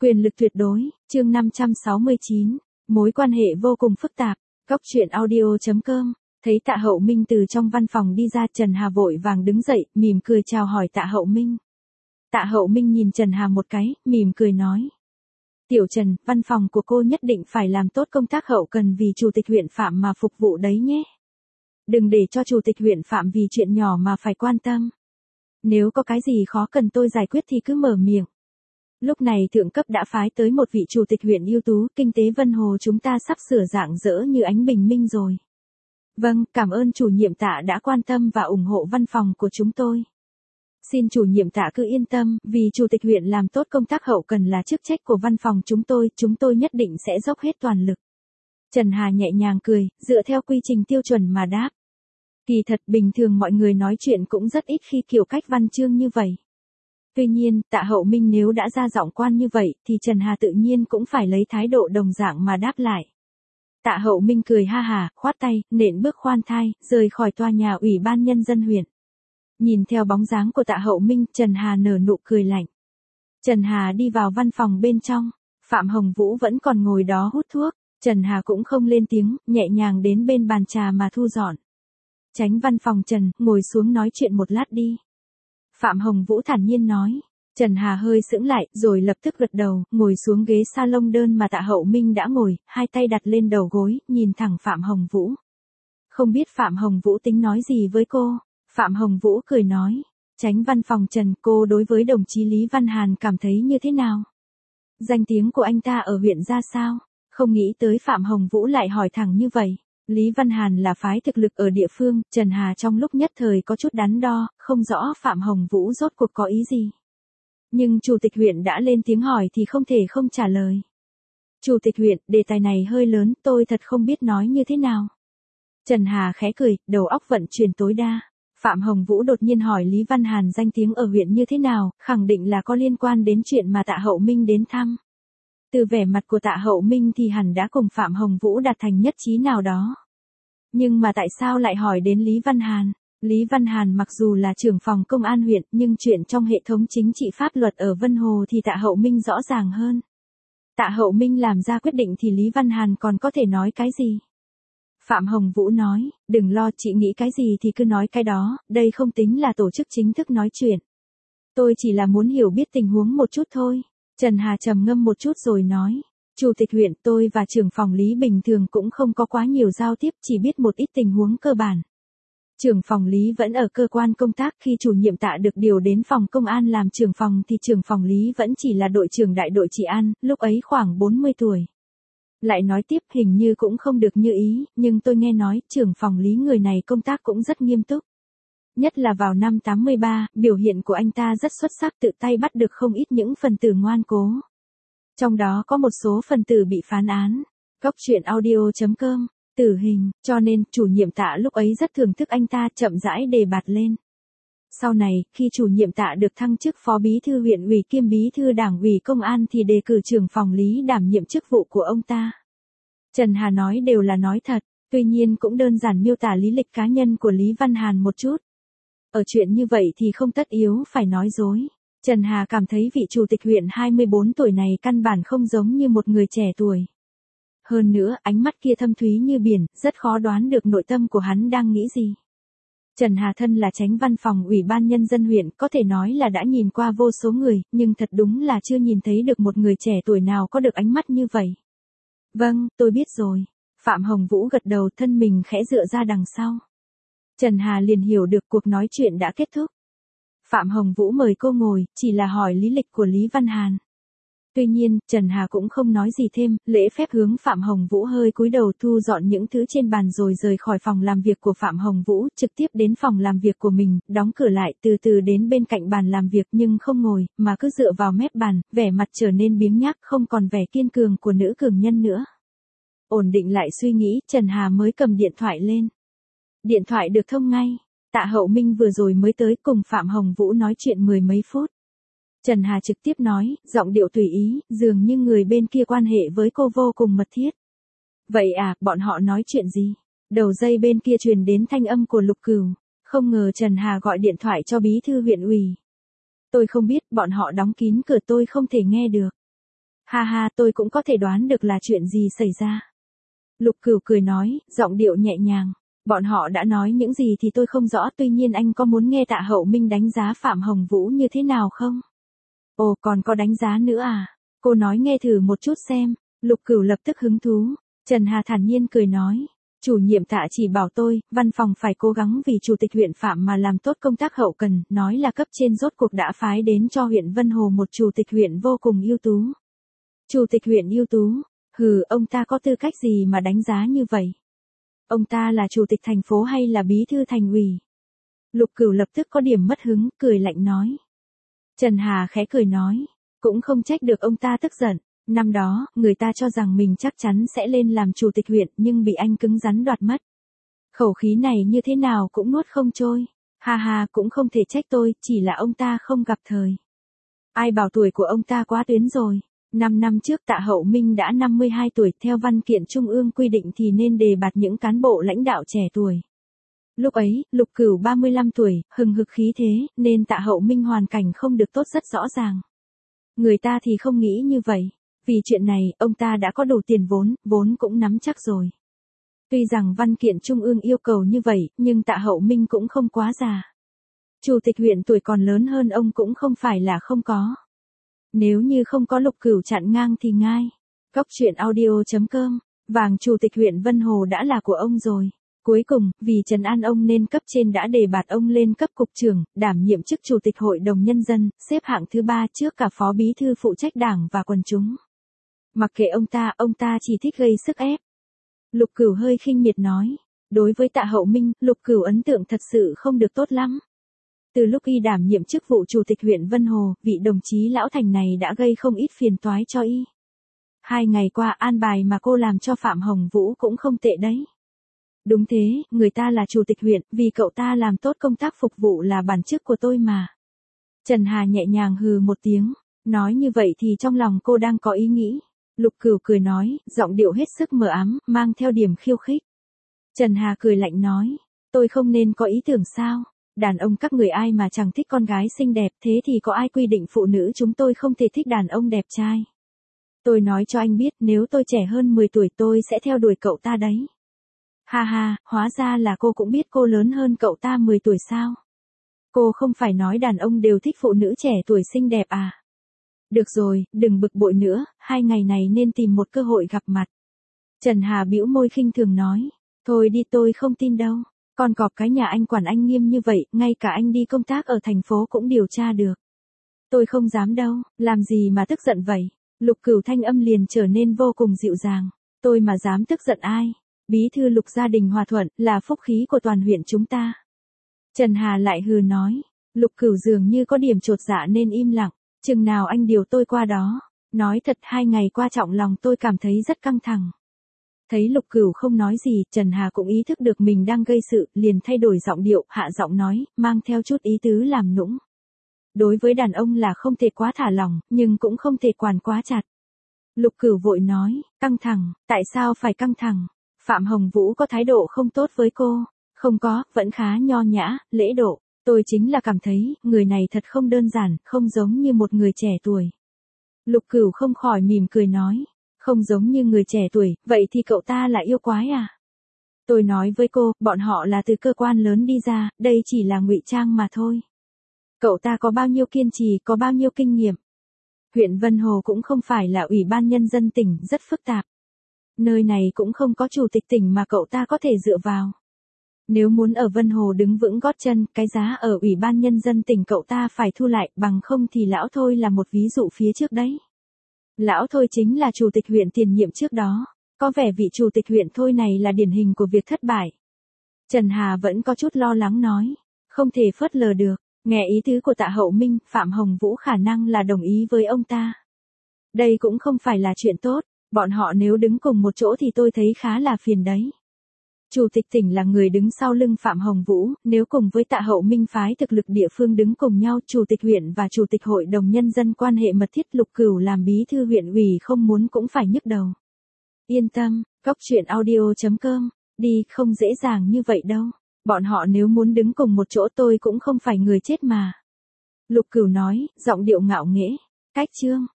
Quyền lực tuyệt đối, chương 569, mối quan hệ vô cùng phức tạp, Cóc truyện audio.com, thấy Tạ Hậu Minh từ trong văn phòng đi ra, Trần Hà vội vàng đứng dậy, mỉm cười chào hỏi Tạ Hậu Minh. Tạ Hậu Minh nhìn Trần Hà một cái, mỉm cười nói. Tiểu Trần, văn phòng của cô nhất định phải làm tốt công tác hậu cần vì Chủ tịch huyện Phạm mà phục vụ đấy nhé. Đừng để cho Chủ tịch huyện Phạm vì chuyện nhỏ mà phải quan tâm. Nếu có cái gì khó cần tôi giải quyết thì cứ mở miệng. Lúc này thượng cấp đã phái tới một vị chủ tịch huyện ưu tú, kinh tế Vân Hồ chúng ta sắp sửa rạng rỡ như ánh bình minh rồi. Vâng, cảm ơn chủ nhiệm Tạ đã quan tâm và ủng hộ văn phòng của chúng tôi. Xin chủ nhiệm Tạ cứ yên tâm, vì chủ tịch huyện làm tốt công tác hậu cần là chức trách của văn phòng chúng tôi nhất định sẽ dốc hết toàn lực. Trần Hà nhẹ nhàng cười, dựa theo quy trình tiêu chuẩn mà đáp. Kỳ thật bình thường mọi người nói chuyện cũng rất ít khi kiểu cách văn chương như vậy. Tuy nhiên, Tạ Hậu Minh nếu đã ra giọng quan như vậy, thì Trần Hà tự nhiên cũng phải lấy thái độ đồng dạng mà đáp lại. Tạ Hậu Minh cười ha hả, khoát tay, nện bước khoan thai, rời khỏi tòa nhà Ủy ban Nhân dân huyện. Nhìn theo bóng dáng của Tạ Hậu Minh, Trần Hà nở nụ cười lạnh. Trần Hà đi vào văn phòng bên trong, Phạm Hồng Vũ vẫn còn ngồi đó hút thuốc, Trần Hà cũng không lên tiếng, nhẹ nhàng đến bên bàn trà mà thu dọn. Chánh văn phòng Trần, ngồi xuống nói chuyện một lát đi. Phạm Hồng Vũ thản nhiên nói. Trần Hà hơi sững lại, rồi lập tức gật đầu, ngồi xuống ghế salon đơn mà Tạ Hậu Minh đã ngồi, hai tay đặt lên đầu gối, nhìn thẳng Phạm Hồng Vũ. Không biết Phạm Hồng Vũ tính nói gì với cô? Phạm Hồng Vũ cười nói. Chánh văn phòng Trần, cô đối với đồng chí Lý Văn Hàn cảm thấy như thế nào? Danh tiếng của anh ta ở huyện ra sao? Không nghĩ tới Phạm Hồng Vũ lại hỏi thẳng như vậy. Lý Văn Hàn là phái thực lực ở địa phương, Trần Hà trong lúc nhất thời có chút đắn đo, không rõ Phạm Hồng Vũ rốt cuộc có ý gì. Nhưng chủ tịch huyện đã lên tiếng hỏi thì không thể không trả lời. Chủ tịch huyện, đề tài này hơi lớn, tôi thật không biết nói như thế nào. Trần Hà khẽ cười, đầu óc vận chuyển tối đa. Phạm Hồng Vũ đột nhiên hỏi Lý Văn Hàn danh tiếng ở huyện như thế nào, khẳng định là có liên quan đến chuyện mà Tạ Hậu Minh đến thăm. Từ vẻ mặt của Tạ Hậu Minh thì hẳn đã cùng Phạm Hồng Vũ đạt thành nhất trí nào đó. Nhưng mà tại sao lại hỏi đến Lý Văn Hàn? Lý Văn Hàn mặc dù là trưởng phòng công an huyện, nhưng chuyện trong hệ thống chính trị pháp luật ở Vân Hồ thì Tạ Hậu Minh rõ ràng hơn. Tạ Hậu Minh làm ra quyết định thì Lý Văn Hàn còn có thể nói cái gì? Phạm Hồng Vũ nói, đừng lo, chị nghĩ cái gì thì cứ nói cái đó, đây không tính là tổ chức chính thức nói chuyện. Tôi chỉ là muốn hiểu biết tình huống một chút thôi. Trần Hà trầm ngâm một chút rồi nói, Chủ tịch huyện, tôi và trưởng phòng Lý bình thường cũng không có quá nhiều giao tiếp, chỉ biết một ít tình huống cơ bản. Trưởng phòng Lý vẫn ở cơ quan công tác, khi chủ nhiệm Tạ được điều đến phòng công an làm trưởng phòng thì trưởng phòng Lý vẫn chỉ là đội trưởng đại đội trị an, lúc ấy khoảng 40 tuổi. Lại nói tiếp, hình như cũng không được như ý, nhưng tôi nghe nói trưởng phòng Lý người này công tác cũng rất nghiêm túc. Nhất là vào năm 83, biểu hiện của anh ta rất xuất sắc, tự tay bắt được không ít những phần tử ngoan cố. Trong đó có một số phần tử bị phán án. Cóc truyện audio.com, tử hình, cho nên chủ nhiệm Tạ lúc ấy rất thưởng thức anh ta, chậm rãi đề bạt lên. Sau này, khi chủ nhiệm Tạ được thăng chức phó bí thư huyện ủy kiêm bí thư đảng ủy công an thì đề cử trưởng phòng Lý đảm nhiệm chức vụ của ông ta. Trần Hà nói đều là nói thật, tuy nhiên cũng đơn giản miêu tả lý lịch cá nhân của Lý Văn Hàn một chút. Ở chuyện như vậy thì không tất yếu phải nói dối. Trần Hà cảm thấy vị chủ tịch huyện 24 tuổi này căn bản không giống như một người trẻ tuổi. Hơn nữa, ánh mắt kia thâm thúy như biển, rất khó đoán được nội tâm của hắn đang nghĩ gì. Trần Hà thân là chánh văn phòng Ủy ban Nhân dân huyện, có thể nói là đã nhìn qua vô số người, nhưng thật đúng là chưa nhìn thấy được một người trẻ tuổi nào có được ánh mắt như vậy. Vâng, tôi biết rồi. Phạm Hồng Vũ gật đầu, thân mình khẽ dựa ra đằng sau. Trần Hà liền hiểu được cuộc nói chuyện đã kết thúc. Phạm Hồng Vũ mời cô ngồi, chỉ là hỏi lý lịch của Lý Văn Hàn. Tuy nhiên, Trần Hà cũng không nói gì thêm, lễ phép hướng Phạm Hồng Vũ hơi cúi đầu thu dọn những thứ trên bàn rồi rời khỏi phòng làm việc của Phạm Hồng Vũ, trực tiếp đến phòng làm việc của mình, đóng cửa lại, từ từ đến bên cạnh bàn làm việc nhưng không ngồi, mà cứ dựa vào mép bàn, vẻ mặt trở nên biếng nhác, không còn vẻ kiên cường của nữ cường nhân nữa. Ổn định lại suy nghĩ, Trần Hà mới cầm điện thoại lên. Điện thoại được thông ngay. Tạ Hậu Minh vừa rồi mới tới, cùng Phạm Hồng Vũ nói chuyện mười mấy phút. Trần Hà trực tiếp nói, giọng điệu tùy ý, dường như người bên kia quan hệ với cô vô cùng mật thiết. Vậy à, bọn họ nói chuyện gì? Đầu dây bên kia truyền đến thanh âm của Lục Cửu. Không ngờ Trần Hà gọi điện thoại cho bí thư huyện ủy. Tôi không biết, bọn họ đóng kín cửa tôi không thể nghe được. Ha ha, tôi cũng có thể đoán được là chuyện gì xảy ra. Lục Cửu cười nói, giọng điệu nhẹ nhàng. Bọn họ đã nói những gì thì tôi không rõ, tuy nhiên anh có muốn nghe Tạ Hậu Minh đánh giá Phạm Hồng Vũ như thế nào không? Ồ, còn có đánh giá nữa à? Cô nói nghe thử một chút xem. Lục Cửu lập tức hứng thú. Trần Hà thản nhiên cười nói. Chủ nhiệm Tạ chỉ bảo tôi, văn phòng phải cố gắng vì chủ tịch huyện Phạm mà làm tốt công tác hậu cần, nói là cấp trên rốt cuộc đã phái đến cho huyện Vân Hồ một chủ tịch huyện vô cùng ưu tú. Chủ tịch huyện ưu tú? Hừ, ông ta có tư cách gì mà đánh giá như vậy? Ông ta là chủ tịch thành phố hay là bí thư thành ủy? Lục Cửu lập tức có điểm mất hứng, cười lạnh nói. Trần Hà khẽ cười nói, cũng không trách được ông ta tức giận. Năm đó, người ta cho rằng mình chắc chắn sẽ lên làm chủ tịch huyện nhưng bị anh cứng rắn đoạt mất. Khẩu khí này như thế nào cũng nuốt không trôi. Ha ha, cũng không thể trách tôi, chỉ là ông ta không gặp thời. Ai bảo tuổi của ông ta quá tuyến rồi. 5 năm trước Tạ Hậu Minh đã 52 tuổi, theo văn kiện trung ương quy định thì nên đề bạt những cán bộ lãnh đạo trẻ tuổi. Lúc ấy, Lục Cửu 35 tuổi, hừng hực khí thế, nên Tạ Hậu Minh hoàn cảnh không được tốt rất rõ ràng. Người ta thì không nghĩ như vậy. Vì chuyện này, ông ta đã có đủ tiền vốn cũng nắm chắc rồi. Tuy rằng văn kiện trung ương yêu cầu như vậy, nhưng Tạ Hậu Minh cũng không quá già. Chủ tịch huyện tuổi còn lớn hơn ông cũng không phải là không có. Nếu như không có Lục Cửu chặn ngang thì ngai. Cóc truyện audio.com, vàng chủ tịch huyện Vân Hồ đã là của ông rồi. Cuối cùng, vì trấn an ông nên cấp trên đã đề bạt ông lên cấp cục trưởng, đảm nhiệm chức chủ tịch hội đồng nhân dân, xếp hạng thứ 3 trước cả phó bí thư phụ trách đảng và quần chúng. Mặc kệ ông ta chỉ thích gây sức ép. Lục Cửu hơi khinh miệt nói. Đối với Tạ Hậu Minh, Lục Cửu ấn tượng thật sự không được tốt lắm. Từ lúc y đảm nhiệm chức vụ chủ tịch huyện Vân Hồ, vị đồng chí lão thành này đã gây không ít phiền toái cho y. 2 ngày qua an bài mà cô làm cho Phạm Hồng Vũ cũng không tệ đấy. Đúng thế, người ta là chủ tịch huyện, vì cậu ta làm tốt công tác phục vụ là bản chức của tôi mà. Trần Hà nhẹ nhàng hừ một tiếng, nói như vậy thì trong lòng cô đang có ý nghĩ. Lục Cửu cười nói, giọng điệu hết sức mờ ám, mang theo điểm khiêu khích. Trần Hà cười lạnh nói, tôi không nên có ý tưởng sao? Đàn ông các người ai mà chẳng thích con gái xinh đẹp, thế thì có ai quy định phụ nữ chúng tôi không thể thích đàn ông đẹp trai? Tôi nói cho anh biết, nếu tôi trẻ hơn 10 tuổi tôi sẽ theo đuổi cậu ta đấy. Ha ha, hóa ra là cô cũng biết cô lớn hơn cậu ta 10 tuổi sao? Cô không phải nói đàn ông đều thích phụ nữ trẻ tuổi xinh đẹp à? Được rồi, đừng bực bội nữa, 2 ngày này nên tìm một cơ hội gặp mặt. Trần Hà bĩu môi khinh thường nói, thôi đi tôi không tin đâu, con cọp cái nhà anh quản anh nghiêm như vậy, ngay cả anh đi công tác ở thành phố cũng điều tra được. Tôi không dám đâu, làm gì mà tức giận vậy? Lục Cửu thanh âm liền trở nên vô cùng dịu dàng, tôi mà dám tức giận ai? Bí thư Lục gia đình hòa thuận, là phúc khí của toàn huyện chúng ta. Trần Hà lại hừ nói, Lục Cửu dường như có điểm chột dạ nên im lặng, chừng nào anh điều tôi qua đó. Nói thật 2 ngày qua trọng lòng tôi cảm thấy rất căng thẳng. Thấy Lục Cửu không nói gì, Trần Hà cũng ý thức được mình đang gây sự, liền thay đổi giọng điệu, hạ giọng nói, mang theo chút ý tứ làm nũng. Đối với đàn ông là không thể quá thả lỏng, nhưng cũng không thể quản quá chặt. Lục Cửu vội nói, căng thẳng, tại sao phải căng thẳng? Phạm Hồng Vũ có thái độ không tốt với cô? Không có, vẫn khá nho nhã, lễ độ. Tôi chính là cảm thấy, người này thật không đơn giản, không giống như một người trẻ tuổi. Lục Cửu không khỏi mỉm cười nói, không giống như người trẻ tuổi, vậy thì cậu ta là yêu quái à? Tôi nói với cô, bọn họ là từ cơ quan lớn đi ra, đây chỉ là ngụy trang mà thôi. Cậu ta có bao nhiêu kiên trì, có bao nhiêu kinh nghiệm. Huyện Vân Hồ cũng không phải là ủy ban nhân dân tỉnh, rất phức tạp. Nơi này cũng không có chủ tịch tỉnh mà cậu ta có thể dựa vào. Nếu muốn ở Vân Hồ đứng vững gót chân, cái giá ở ủy ban nhân dân tỉnh cậu ta phải thu lại, bằng không thì lão Thôi là một ví dụ phía trước đấy. Lão Thôi chính là chủ tịch huyện tiền nhiệm trước đó, có vẻ vị chủ tịch huyện Thôi này là điển hình của việc thất bại. Trần Hà vẫn có chút lo lắng nói, không thể phớt lờ được, nghe ý tứ của Tạ Hậu Minh, Phạm Hồng Vũ khả năng là đồng ý với ông ta. Đây cũng không phải là chuyện tốt, bọn họ nếu đứng cùng một chỗ thì tôi thấy khá là phiền đấy. Chủ tịch tỉnh là người đứng sau lưng Phạm Hồng Vũ, nếu cùng với Tạ Hậu Minh phái thực lực địa phương đứng cùng nhau, chủ tịch huyện và chủ tịch hội đồng nhân dân quan hệ mật thiết, Lục Cửu làm bí thư huyện ủy không muốn cũng phải nhức đầu. Yên tâm, cóc truyện audio.com, đi, không dễ dàng như vậy đâu. Bọn họ nếu muốn đứng cùng một chỗ tôi cũng không phải người chết mà. Lục Cửu nói, giọng điệu ngạo nghễ. Cách chương